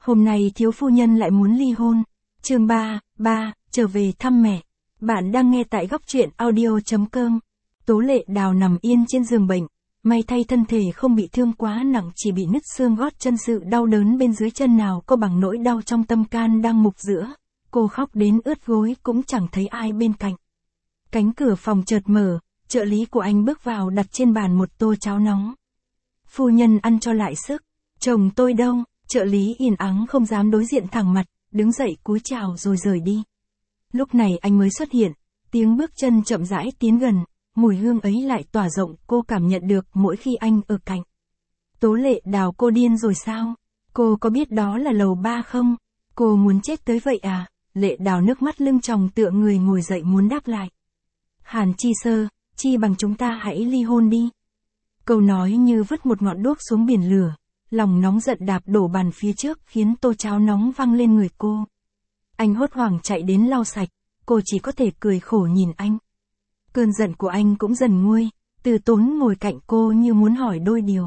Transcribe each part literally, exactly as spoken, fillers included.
Hôm nay thiếu phu nhân lại muốn ly hôn. Chương ba, ba, trở về thăm mẹ. Bạn đang nghe tại góc truyện audio chấm com. Tố Lệ Đào nằm yên trên giường bệnh. May thay thân thể không bị thương quá nặng, chỉ bị nứt xương gót chân, sự đau đớn bên dưới chân nào có bằng nỗi đau trong tâm can đang mục giữa. Cô khóc đến ướt gối cũng chẳng thấy ai bên cạnh. Cánh cửa phòng chợt mở, trợ lý của anh bước vào đặt trên bàn một tô cháo nóng. Phu nhân ăn cho lại sức. Chồng tôi đâu? Trợ lý yên ắng không dám đối diện thẳng mặt, đứng dậy cúi chào rồi rời đi. Lúc này anh mới xuất hiện, tiếng bước chân chậm rãi tiến gần, mùi hương ấy lại tỏa rộng, cô cảm nhận được mỗi khi anh ở cạnh. Tố Lệ Đào, cô điên rồi sao? Cô có biết đó là lầu ba không? Cô muốn chết tới vậy à? Lệ Đào nước mắt lưng tròng tựa người ngồi dậy muốn đáp lại. Hàn Chi Sơ, chi bằng chúng ta hãy ly hôn đi. Câu nói như vứt một ngọn đuốc xuống biển lửa, lòng nóng giận đạp đổ bàn phía trước khiến tô cháo nóng văng lên người cô. Anh hốt hoảng chạy đến lau sạch, cô chỉ có thể cười khổ nhìn anh. Cơn giận của anh cũng dần nguôi, Từ Tốn ngồi cạnh cô như muốn hỏi đôi điều.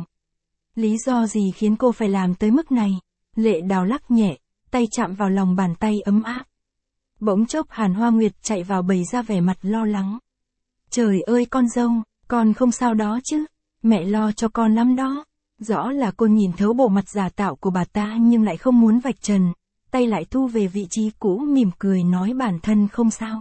Lý do gì khiến cô phải làm tới mức này? Lệ Đào lắc nhẹ, tay chạm vào lòng bàn tay ấm áp. Bỗng chốc Hàn Hoa Nguyệt chạy vào bày ra vẻ mặt lo lắng. Trời ơi con dâu, con không sao đó chứ? Mẹ lo cho con lắm đó. Rõ là cô nhìn thấu bộ mặt giả tạo của bà ta nhưng lại không muốn vạch trần, tay lại thu về vị trí cũ, mỉm cười nói bản thân không sao.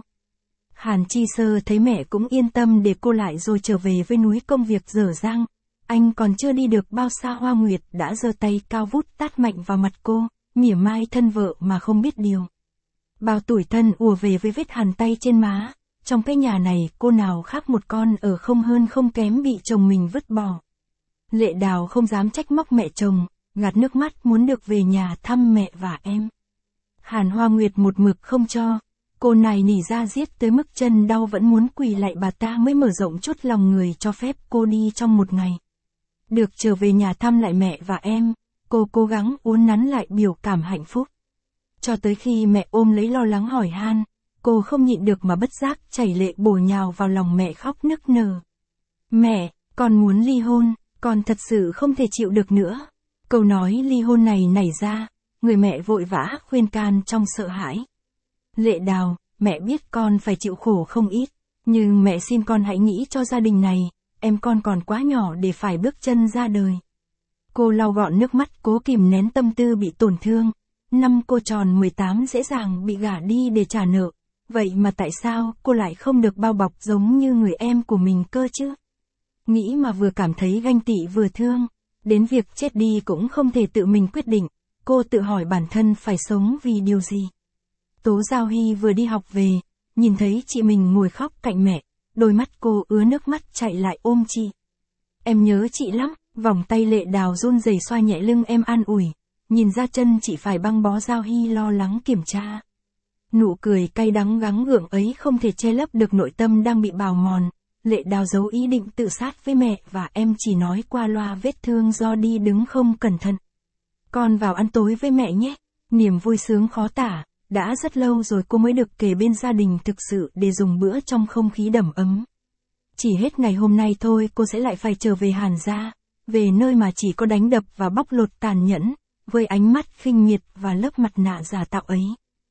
Hàn Chi Sơ thấy mẹ cũng yên tâm để cô lại rồi trở về với núi công việc dở dang. Anh còn chưa đi được bao xa Hoa Nguyệt đã giơ tay cao vút tát mạnh vào mặt cô, mỉa mai thân vợ mà không biết điều. Bao tủi thân ùa về với vết hằn tay trên má, trong cái nhà này cô nào khác một con ở không hơn không kém bị chồng mình vứt bỏ. Lệ Đào không dám trách móc mẹ chồng, gạt nước mắt muốn được về nhà thăm mẹ và em. Hàn Hoa Nguyệt một mực không cho, cô này nỉ ra giết tới mức chân đau vẫn muốn quỳ lại bà ta mới mở rộng chút lòng người cho phép cô đi trong một ngày. Được trở về nhà thăm lại mẹ và em, cô cố gắng uốn nắn lại biểu cảm hạnh phúc. Cho tới khi mẹ ôm lấy lo lắng hỏi han, cô không nhịn được mà bất giác chảy lệ bổ nhào vào lòng mẹ khóc nức nở. Mẹ, con muốn ly hôn. Con thật sự không thể chịu được nữa. Câu nói ly hôn này nảy ra, người mẹ vội vã khuyên can trong sợ hãi. Lệ Đào, mẹ biết con phải chịu khổ không ít, nhưng mẹ xin con hãy nghĩ cho gia đình này, em con còn quá nhỏ để phải bước chân ra đời. Cô lau gọn nước mắt cố kìm nén tâm tư bị tổn thương. Năm cô tròn mười tám dễ dàng bị gả đi để trả nợ, vậy mà tại sao cô lại không được bao bọc giống như người em của mình cơ chứ? Nghĩ mà vừa cảm thấy ganh tị vừa thương, đến việc chết đi cũng không thể tự mình quyết định, cô tự hỏi bản thân phải sống vì điều gì. Tố Giao Hy vừa đi học về, nhìn thấy chị mình ngồi khóc cạnh mẹ, đôi mắt cô ứa nước mắt chạy lại ôm chị. Em nhớ chị lắm, vòng tay Lệ Đào run rẩy xoa nhẹ lưng em an ủi, nhìn ra chân chị phải băng bó. Giao Hy lo lắng kiểm tra. Nụ cười cay đắng gắng gượng ấy không thể che lấp được nội tâm đang bị bào mòn. Lệ Đào giấu ý định tự sát với mẹ và em, chỉ nói qua loa vết thương do đi đứng không cẩn thận. Con vào ăn tối với mẹ nhé. Niềm vui sướng khó tả, đã rất lâu rồi cô mới được kề bên gia đình thực sự để dùng bữa trong không khí đầm ấm. Chỉ hết ngày hôm nay thôi cô sẽ lại phải trở về Hàn gia, về nơi mà chỉ có đánh đập và bóc lột tàn nhẫn, với ánh mắt khinh miệt và lớp mặt nạ giả tạo ấy.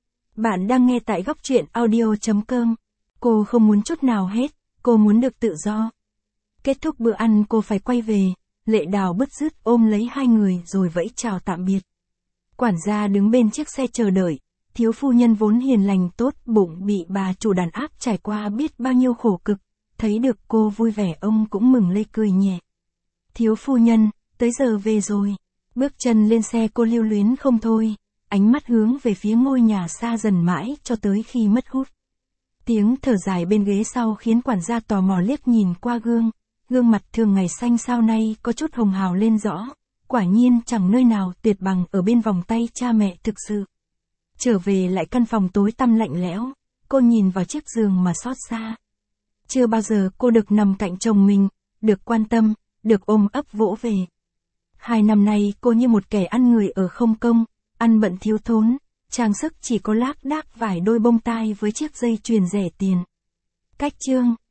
Bạn đang nghe tại góc truyện audio chấm com. Cô không muốn chút nào hết. Cô muốn được tự do. Kết thúc bữa ăn cô phải quay về, Lệ Đào bứt rứt ôm lấy hai người rồi vẫy chào tạm biệt. Quản gia đứng bên chiếc xe chờ đợi, thiếu phu nhân vốn hiền lành tốt bụng bị bà chủ đàn áp trải qua biết bao nhiêu khổ cực, thấy được cô vui vẻ ông cũng mừng lây cười nhẹ. Thiếu phu nhân, tới giờ về rồi. Bước chân lên xe cô lưu luyến không thôi, ánh mắt hướng về phía ngôi nhà xa dần mãi cho tới khi mất hút. Tiếng thở dài bên ghế sau khiến quản gia tò mò liếc nhìn qua gương, gương mặt thường ngày xanh xao nay có chút hồng hào lên rõ, quả nhiên chẳng nơi nào tuyệt bằng ở bên vòng tay cha mẹ thực sự. Trở về lại căn phòng tối tăm lạnh lẽo, cô nhìn vào chiếc giường mà xót xa. Chưa bao giờ cô được nằm cạnh chồng mình, được quan tâm, được ôm ấp vỗ về. Hai năm nay cô như một kẻ ăn người ở không công, ăn bận thiếu thốn. Trang sức chỉ có lác đác vài đôi bông tai với chiếc dây chuyền rẻ tiền. Cách chương